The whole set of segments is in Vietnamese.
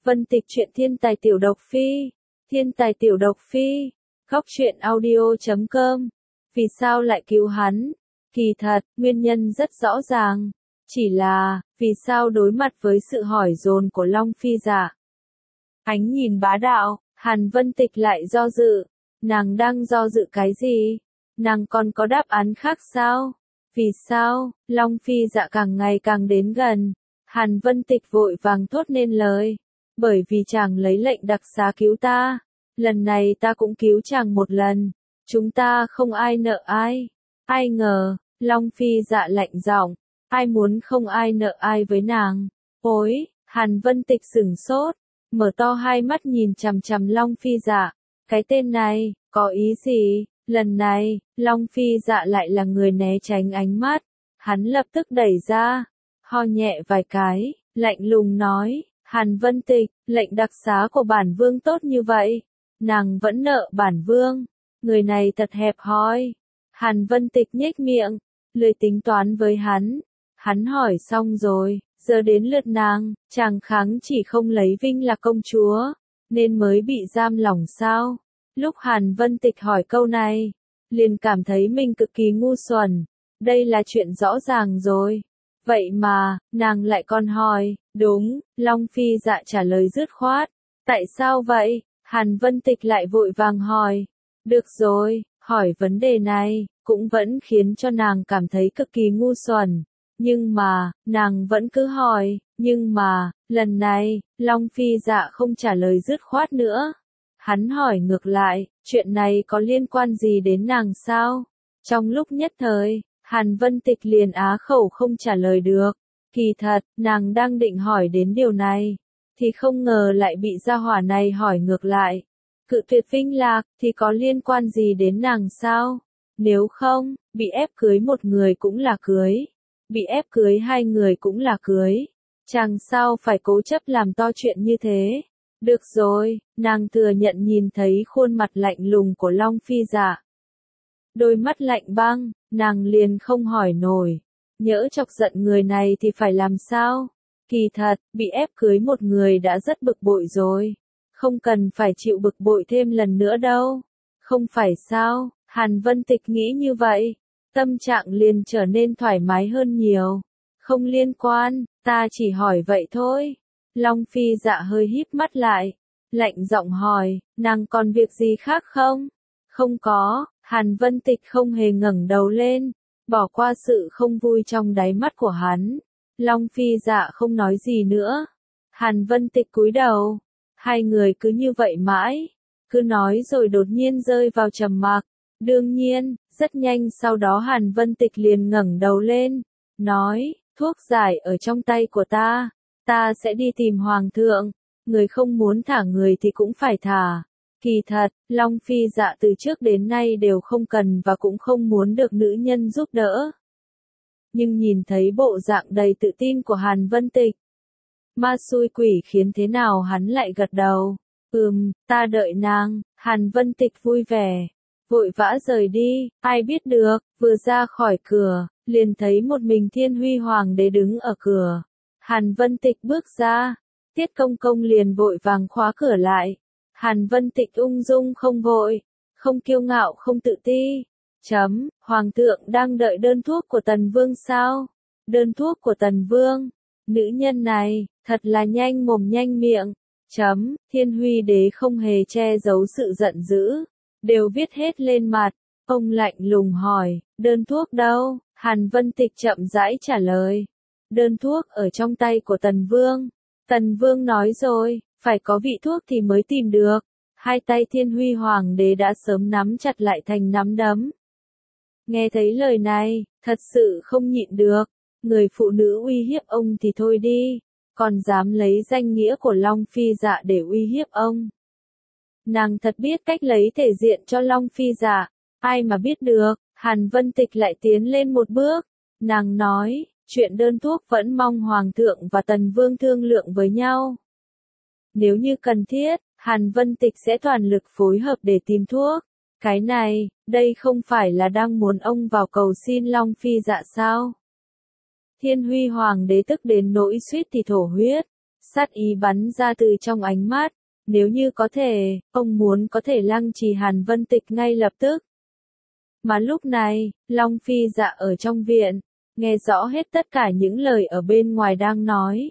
Vân Tịch truyện thiên tài tiểu độc phi. Thiên tài tiểu độc phi. Góc truyện audio.com. Vì sao lại cứu hắn? Kỳ thật, nguyên nhân rất rõ ràng. Chỉ là, vì sao đối mặt với sự hỏi dồn của Long Phi Dạ? Ánh nhìn bá đạo, Hàn Vân Tịch lại do dự. Nàng đang do dự cái gì? Nàng còn có đáp án khác sao? Vì sao? Long Phi Dạ càng ngày càng đến gần. Hàn Vân Tịch vội vàng thốt nên lời. Bởi vì chàng lấy lệnh đặc xá cứu ta. Lần này ta cũng cứu chàng một lần. Chúng ta không ai nợ ai. Ai ngờ, Long Phi Dạ lạnh giọng. Ai muốn không ai nợ ai với nàng. Ôi, Hàn Vân Tịch sửng sốt. Mở to hai mắt nhìn chằm chằm Long Phi Dạ. Cái tên này, có ý gì? Lần này, Long Phi Dạ lại là người né tránh ánh mắt. Hắn lập tức đẩy ra. Ho nhẹ vài cái, lạnh lùng nói. Hàn Vân Tịch, lệnh đặc xá của bản vương tốt như vậy. Nàng vẫn nợ bản vương. Người này thật hẹp hòi. Hàn Vân Tịch nhếch miệng, lười tính toán với hắn. Hắn hỏi xong rồi, giờ đến lượt nàng, chàng kháng chỉ không lấy Vinh là công chúa, nên mới bị giam lỏng sao? Lúc Hàn Vân Tịch hỏi câu này, liền cảm thấy mình cực kỳ ngu xuẩn. Đây là chuyện rõ ràng rồi. Vậy mà, nàng lại còn hỏi, đúng, Long Phi Dạ trả lời dứt khoát. Tại sao vậy? Hàn Vân Tịch lại vội vàng hỏi. Được rồi, hỏi vấn đề này, cũng vẫn khiến cho nàng cảm thấy cực kỳ ngu xuẩn. Nhưng mà, nàng vẫn cứ hỏi, nhưng mà, lần này, Long Phi Dạ không trả lời dứt khoát nữa. Hắn hỏi ngược lại, chuyện này có liên quan gì đến nàng sao? Trong lúc nhất thời, Hàn Vân Tịch liền á khẩu không trả lời được. Kỳ thật, nàng đang định hỏi đến điều này, thì không ngờ lại bị gia hỏa này hỏi ngược lại. Cự tuyệt Vinh Lạc, thì có liên quan gì đến nàng sao? Nếu không, bị ép cưới một người cũng là cưới. Bị ép cưới hai người cũng là cưới. Chàng sao phải cố chấp làm to chuyện như thế? Được rồi, nàng thừa nhận nhìn thấy khuôn mặt lạnh lùng của Long Phi Dạ. Đôi mắt lạnh băng, nàng liền không hỏi nổi. Nhỡ chọc giận người này thì phải làm sao? Kỳ thật, bị ép cưới một người đã rất bực bội rồi. Không cần phải chịu bực bội thêm lần nữa đâu. Không phải sao? Hàn Vân Tịch nghĩ như vậy. Tâm trạng liền trở nên thoải mái hơn nhiều. Không liên quan, ta chỉ hỏi vậy thôi. Long Phi Dạ hơi híp mắt lại. Lạnh giọng hỏi, nàng còn việc gì khác không? Không có, Hàn Vân Tịch không hề ngẩng đầu lên. Bỏ qua sự không vui trong đáy mắt của hắn. Long Phi Dạ không nói gì nữa. Hàn Vân Tịch cúi đầu. Hai người cứ như vậy mãi. Cứ nói rồi đột nhiên rơi vào trầm mặc. Đương nhiên, rất nhanh sau đó Hàn Vân Tịch liền ngẩng đầu lên. Nói, thuốc giải ở trong tay của ta. Ta sẽ đi tìm Hoàng thượng. Người không muốn thả người thì cũng phải thả. Kỳ thật, Long Phi Dạ từ trước đến nay đều không cần và cũng không muốn được nữ nhân giúp đỡ. Nhưng nhìn thấy bộ dạng đầy tự tin của Hàn Vân Tịch, ma xui quỷ khiến thế nào hắn lại gật đầu. Ta đợi nàng. Hàn Vân Tịch vui vẻ, vội vã rời đi. Ai biết được, vừa ra khỏi cửa, liền thấy một mình Thiên Huy Hoàng đế đứng ở cửa. Hàn Vân Tịch bước ra, Tiết Công Công liền vội vàng khóa cửa lại. Hàn Vân Tịch ung dung không vội, không kiêu ngạo không tự ti. Hoàng thượng đang đợi đơn thuốc của Tần Vương sao? Đơn thuốc của Tần Vương? Nữ nhân này, thật là nhanh mồm nhanh miệng. Thiên Huy đế không hề che giấu sự giận dữ, đều viết hết lên mặt. Ông lạnh lùng hỏi, đơn thuốc đâu? Hàn Vân Tịch chậm rãi trả lời. Đơn thuốc ở trong tay của Tần Vương. Tần Vương nói rồi, phải có vị thuốc thì mới tìm được. Hai tay Thiên Huy Hoàng đế đã sớm nắm chặt lại thành nắm đấm. Nghe thấy lời này, thật sự không nhịn được. Người phụ nữ uy hiếp ông thì thôi đi, còn dám lấy danh nghĩa của Long Phi Dạ để uy hiếp ông. Nàng thật biết cách lấy thể diện cho Long Phi Dạ. Ai mà biết được, Hàn Vân Tịch lại tiến lên một bước. Nàng nói, chuyện đơn thuốc vẫn mong Hoàng thượng và Tần Vương thương lượng với nhau. Nếu như cần thiết, Hàn Vân Tịch sẽ toàn lực phối hợp để tìm thuốc. Cái này, đây không phải là đang muốn ông vào cầu xin Long Phi Dạ sao? Thiên Huy Hoàng đế tức đến nỗi suýt thì thổ huyết. sát ý bắn ra từ trong ánh mắt, nếu như có thể, ông muốn có thể lăng trì Hàn Vân Tịch ngay lập tức. Mà lúc này, Long Phi Dạ ở trong viện, nghe rõ hết tất cả những lời ở bên ngoài đang nói.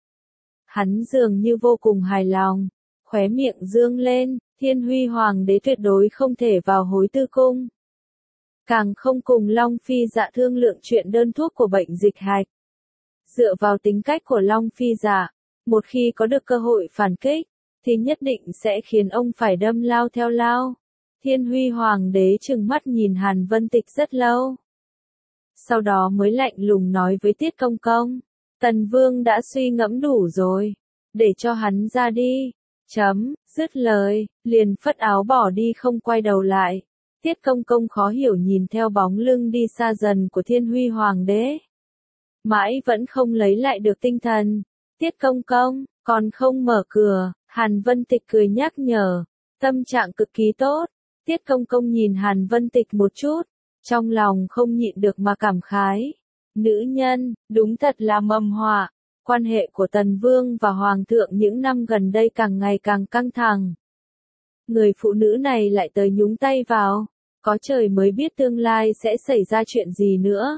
Hắn dường như vô cùng hài lòng, khóe miệng dương lên, Thiên Huy Hoàng đế tuyệt đối không thể vào hối tư cung. Càng không cùng Long Phi Dạ thương lượng chuyện đơn thuốc của bệnh dịch hạch. Dựa vào tính cách của Long Phi Dạ, một khi có được cơ hội phản kích, thì nhất định sẽ khiến ông phải đâm lao theo lao. Thiên Huy Hoàng đế trừng mắt nhìn Hàn Vân Tịch rất lâu. Sau đó mới lạnh lùng nói với Tiết Công Công, Tần Vương đã suy ngẫm đủ rồi, để cho hắn ra đi. Dứt lời, liền phất áo bỏ đi không quay đầu lại. Tiết Công Công khó hiểu nhìn theo bóng lưng đi xa dần của Thiên Huy Hoàng đế. Mãi vẫn không lấy lại được tinh thần. Tiết Công Công, còn không mở cửa, Hàn Vân Tịch cười nhắc nhở, tâm trạng cực kỳ tốt. Tiết Công Công nhìn Hàn Vân Tịch một chút, trong lòng không nhịn được mà cảm khái. Nữ nhân, đúng thật là mầm họa. Quan hệ của Tần Vương và Hoàng thượng những năm gần đây càng ngày càng căng thẳng. Người phụ nữ này lại tới nhúng tay vào, có trời mới biết tương lai sẽ xảy ra chuyện gì nữa.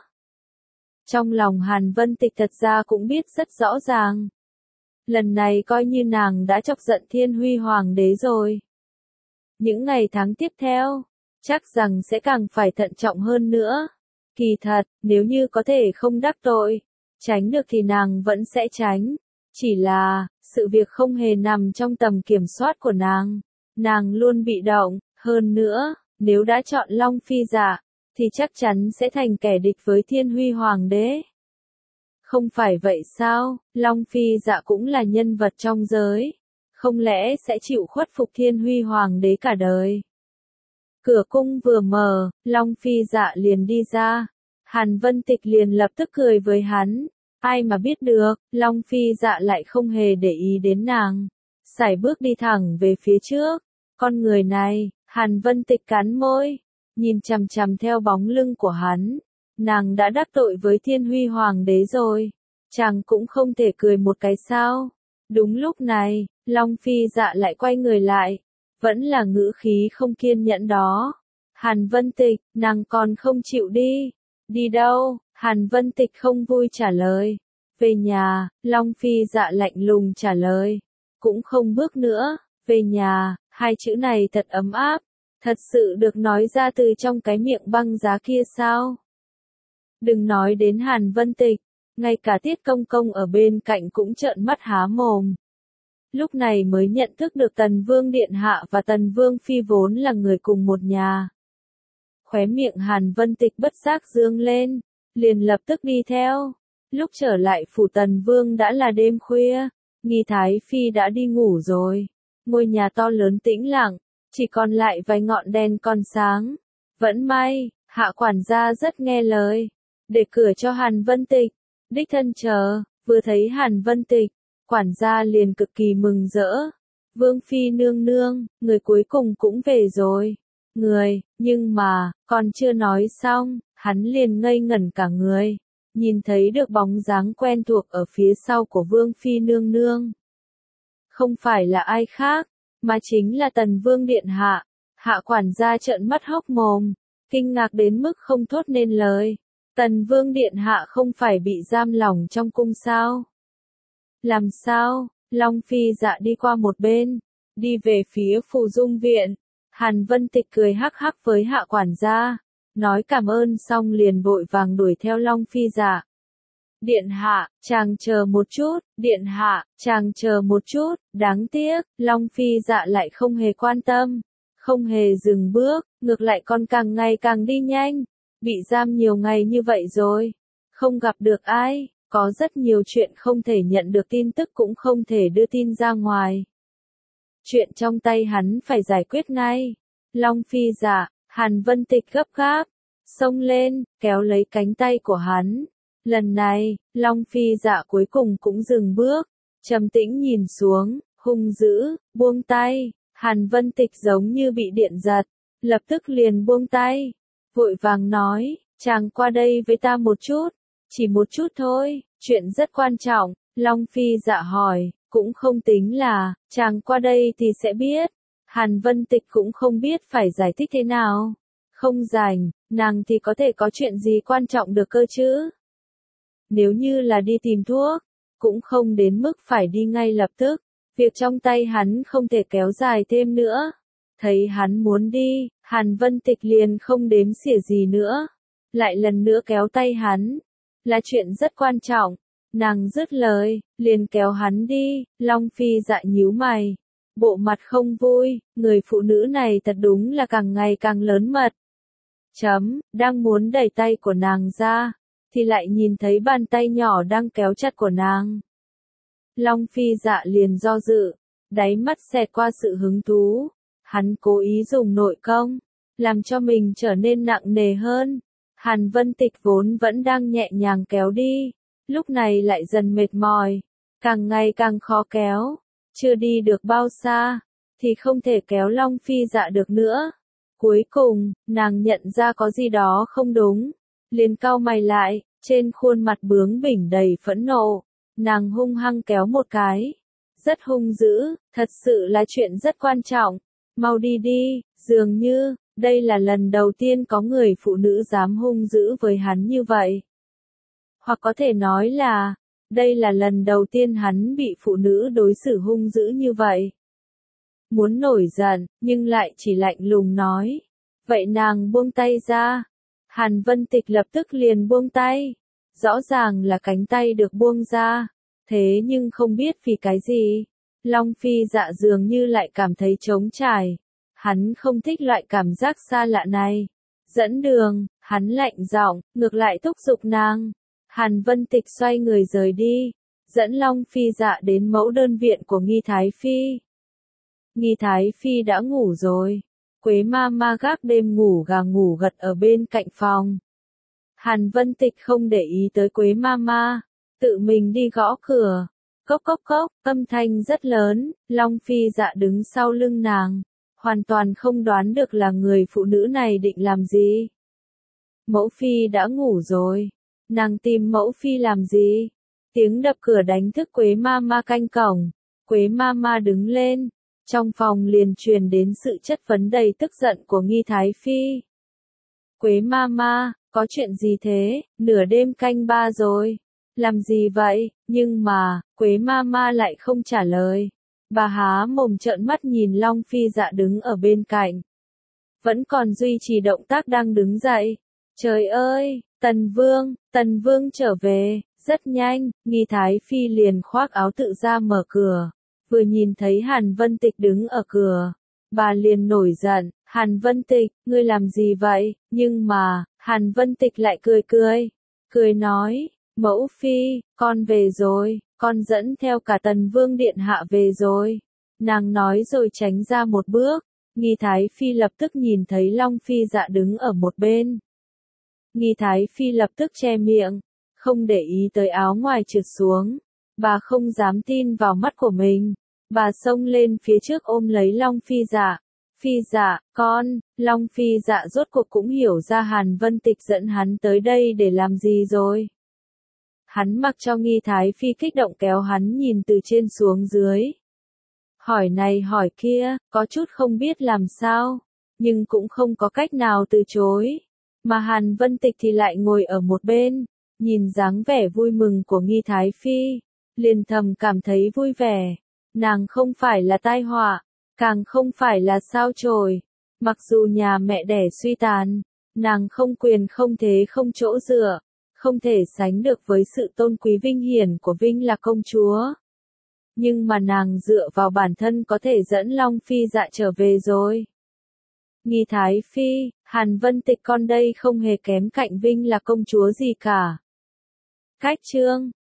Trong lòng Hàn Vân Tịch thật ra cũng biết rất rõ ràng. Lần này coi như nàng đã chọc giận Thiên Huy Hoàng đế rồi. Những ngày tháng tiếp theo, chắc rằng sẽ càng phải thận trọng hơn nữa. Kỳ thật, nếu như có thể không đắc tội, tránh được thì nàng vẫn sẽ tránh. Chỉ là, sự việc không hề nằm trong tầm kiểm soát của nàng. Nàng luôn bị động, hơn nữa, nếu đã chọn Long Phi Dạ, thì chắc chắn sẽ thành kẻ địch với Thiên Huy Hoàng đế. Không phải vậy sao, Long Phi Dạ cũng là nhân vật trong giới. Không lẽ sẽ chịu khuất phục Thiên Huy Hoàng đế cả đời? Cửa cung vừa mở, Long Phi Dạ liền đi ra. Hàn Vân Tịch liền lập tức cười với hắn. Ai mà biết được, Long Phi Dạ lại không hề để ý đến nàng. Sải bước đi thẳng về phía trước. Con người này, Hàn Vân Tịch cắn môi, nhìn chằm chằm theo bóng lưng của hắn. Nàng đã đắc tội với Thiên Huy Hoàng đế rồi. Chàng cũng không thể cười một cái sao. Đúng lúc này, Long Phi Dạ lại quay người lại. Vẫn là ngữ khí không kiên nhẫn đó. Hàn Vân Tịch, nàng còn không chịu đi. Đi đâu? Hàn Vân Tịch không vui trả lời. Về nhà, Long Phi Dạ lạnh lùng trả lời. Cũng không bước nữa. Về nhà, hai chữ này thật ấm áp. Thật sự được nói ra từ trong cái miệng băng giá kia sao? Đừng nói đến Hàn Vân Tịch. Ngay cả Tiết Công Công ở bên cạnh cũng trợn mắt há mồm. Lúc này mới nhận thức được Tần Vương Điện Hạ và Tần Vương Phi vốn là người cùng một nhà. Khóe miệng Hàn Vân Tịch bất giác dương lên, liền lập tức đi theo. Lúc trở lại phủ Tần Vương đã là đêm khuya, Nghi Thái Phi đã đi ngủ rồi. Ngôi nhà to lớn tĩnh lặng, chỉ còn lại vài ngọn đèn còn sáng. Vẫn may, Hạ quản gia rất nghe lời, để cửa cho Hàn Vân Tịch. Đích thân chờ, vừa thấy Hàn Vân Tịch, quản gia liền cực kỳ mừng rỡ. Vương Phi nương nương, người cuối cùng cũng về rồi. Nhưng mà, còn chưa nói xong, hắn liền ngây ngẩn cả người. Nhìn thấy được bóng dáng quen thuộc ở phía sau của Vương Phi nương nương. Không phải là ai khác, mà chính là Tần Vương Điện Hạ. Hạ quản gia trợn mắt hốc mồm, kinh ngạc đến mức không thốt nên lời. Tần Vương Điện Hạ không phải bị giam lỏng trong cung sao? Làm sao? Long Phi Dạ đi qua một bên, đi về phía Phù Dung Viện. Hàn Vân Tịch cười hắc hắc với Hạ quản gia, nói cảm ơn xong liền vội vàng đuổi theo Long Phi Dạ. Điện Hạ, chàng chờ một chút, Điện Hạ, chàng chờ một chút, đáng tiếc, Long Phi Dạ lại không hề quan tâm, không hề dừng bước, ngược lại còn càng ngày càng đi nhanh. Bị giam nhiều ngày như vậy rồi, không gặp được ai, có rất nhiều chuyện không thể nhận được tin tức cũng không thể đưa tin ra ngoài. Chuyện trong tay hắn phải giải quyết ngay. Long Phi Dạ, Hàn Vân Tịch gấp gáp, xông lên, kéo lấy cánh tay của hắn. Lần này, Long Phi Dạ cuối cùng cũng dừng bước, trầm tĩnh nhìn xuống, hung dữ, buông tay. Hàn Vân Tịch giống như bị điện giật, lập tức liền buông tay. Vội vàng nói, chàng qua đây với ta một chút, chỉ một chút thôi, chuyện rất quan trọng. Long Phi Dạ hỏi, cũng không tính là, chàng qua đây thì sẽ biết. Hàn Vân Tịch cũng không biết phải giải thích thế nào. Không rảnh, nàng thì có thể có chuyện gì quan trọng được cơ chứ? Nếu như là đi tìm thuốc, cũng không đến mức phải đi ngay lập tức. Việc trong tay hắn không thể kéo dài thêm nữa. Thấy hắn muốn đi, Hàn Vân Tịch liền không đếm xỉa gì nữa. Lại lần nữa kéo tay hắn. Là chuyện rất quan trọng. Nàng dứt lời, liền kéo hắn đi. Long Phi Dạ nhíu mày. Bộ mặt không vui, người phụ nữ này thật đúng là càng ngày càng lớn mật. Đang muốn đẩy tay của nàng ra, thì lại nhìn thấy bàn tay nhỏ đang kéo chặt của nàng. Long Phi Dạ liền do dự, đáy mắt xẹt qua sự hứng thú. Hắn cố ý dùng nội công, làm cho mình trở nên nặng nề hơn. Hàn Vân Tịch vốn vẫn đang nhẹ nhàng kéo đi, lúc này lại dần mệt mỏi, càng ngày càng khó kéo. Chưa đi được bao xa, thì không thể kéo Long Phi Dạ được nữa. Cuối cùng, nàng nhận ra có gì đó không đúng, liền cau mày lại, trên khuôn mặt bướng bỉnh đầy phẫn nộ. Nàng hung hăng kéo một cái, rất hung dữ, thật sự là chuyện rất quan trọng. Mau đi đi, dường như, đây là lần đầu tiên có người phụ nữ dám hung dữ với hắn như vậy. Hoặc có thể nói là, đây là lần đầu tiên hắn bị phụ nữ đối xử hung dữ như vậy. Muốn nổi giận, nhưng lại chỉ lạnh lùng nói. Vậy nàng buông tay ra. Hàn Vân Tịch lập tức liền buông tay. Rõ ràng là cánh tay được buông ra. Thế nhưng không biết vì cái gì. Long Phi Dạ dường như lại cảm thấy trống trải. Hắn không thích loại cảm giác xa lạ này. Dẫn đường, hắn lạnh giọng, ngược lại thúc giục nàng. Hàn Vân Tịch xoay người rời đi, dẫn Long Phi Dạ đến mẫu đơn viện của Nghi Thái Phi. Nghi Thái Phi đã ngủ rồi. Quế ma ma gác đêm ngủ gà ngủ gật ở bên cạnh phòng. Hàn Vân Tịch không để ý tới Quế ma ma, tự mình đi gõ cửa. Cốc cốc cốc, âm thanh rất lớn, Long Phi Dạ đứng sau lưng nàng, hoàn toàn không đoán được là người phụ nữ này định làm gì. Mẫu Phi đã ngủ rồi. Nàng tìm Mẫu Phi làm gì? Tiếng đập cửa đánh thức Quế ma ma canh cổng. Quế ma ma đứng lên. Trong phòng liền truyền đến sự chất vấn đầy tức giận của Nghi Thái Phi. Quế ma ma, có chuyện gì thế? Nửa đêm canh 3 rồi. Làm gì vậy? Nhưng mà, Quế ma ma lại không trả lời. Bà há mồm trợn mắt nhìn Long Phi Dạ đứng ở bên cạnh. Vẫn còn duy trì động tác đang đứng dậy. Trời ơi, Tần Vương trở về, rất nhanh, Nghi Thái Phi liền khoác áo tự ra mở cửa. Vừa nhìn thấy Hàn Vân Tịch đứng ở cửa, bà liền nổi giận, Hàn Vân Tịch, ngươi làm gì vậy? Nhưng mà, Hàn Vân Tịch lại cười nói, Mẫu Phi, con về rồi, con dẫn theo cả Tần Vương Điện Hạ về rồi. Nàng nói rồi tránh ra một bước, Nghi Thái Phi lập tức nhìn thấy Long Phi Dạ đứng ở một bên. Nghi Thái Phi lập tức che miệng, không để ý tới áo ngoài trượt xuống. Bà không dám tin vào mắt của mình. Bà xông lên phía trước ôm lấy Long Phi Dạ. Phi Dạ, con, Long Phi Dạ rốt cuộc cũng hiểu ra Hàn Vân Tịch dẫn hắn tới đây để làm gì rồi. Hắn mặc cho Nghi Thái Phi kích động kéo hắn nhìn từ trên xuống dưới. Hỏi này hỏi kia, có chút không biết làm sao, nhưng cũng không có cách nào từ chối. Mà Hàn Vân Tịch thì lại ngồi ở một bên, nhìn dáng vẻ vui mừng của Nghi Thái Phi, liền thầm cảm thấy vui vẻ. Nàng không phải là tai họa, càng không phải là sao chổi. Mặc dù nhà mẹ đẻ suy tàn, nàng không quyền không thế không chỗ dựa, không thể sánh được với sự tôn quý vinh hiển của Vinh Lạc công chúa. Nhưng mà nàng dựa vào bản thân có thể dẫn Long Phi Dạ trở về rồi. Nghi Thái Phi, Hàn Vân Tịch con đây không hề kém cạnh Vinh Lạc công chúa gì cả. Cách chương